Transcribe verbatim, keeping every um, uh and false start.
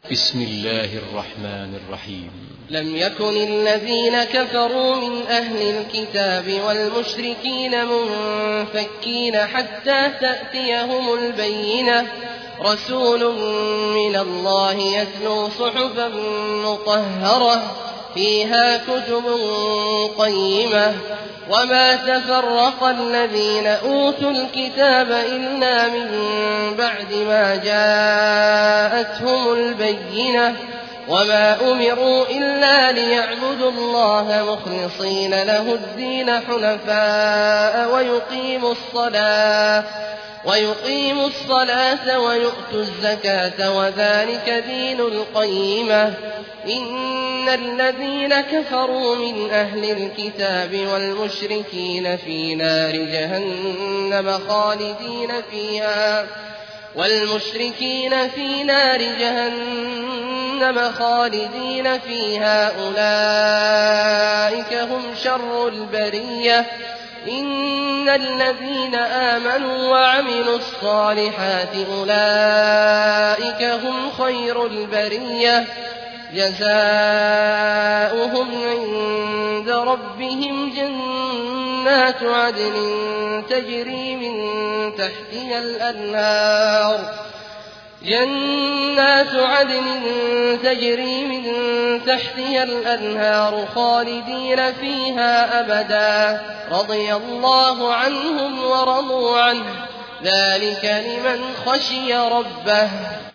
بسم الله الرحمن الرحيم. لم يكن الذين كفروا من أهل الكتاب والمشركين منفكين حتى تأتيهم البينة، رسول من الله يتلو صحفا مطهرة فيها كتب قيمة، وما تفرق الذين أوتوا الكتاب إلا من بعد ما جاءتهم البينة، وما أمروا إلا ليعبدوا الله مخلصين له الدين حنفاء ويقيموا الصلاة ويقيموا الصلاة ويؤتوا الزكاة وذلك دين القيمة. إن الذين كفروا من أهل الكتاب والمشركين في نار جهنم خالدين فيها والمشركين في نار جهنم خالدين فيها أولئك هم شر البرية. إن الذين آمنوا وعملوا الصالحات أولئك هم خير البرية، جزاؤهم عند ربهم جنات عدن تجري من تحتها الأنهار جنات عدن تجري من تحتها الأنهار خالدين فيها أبدا، رضي الله عنهم ورضوا عنه، ذلك لمن خشي ربه.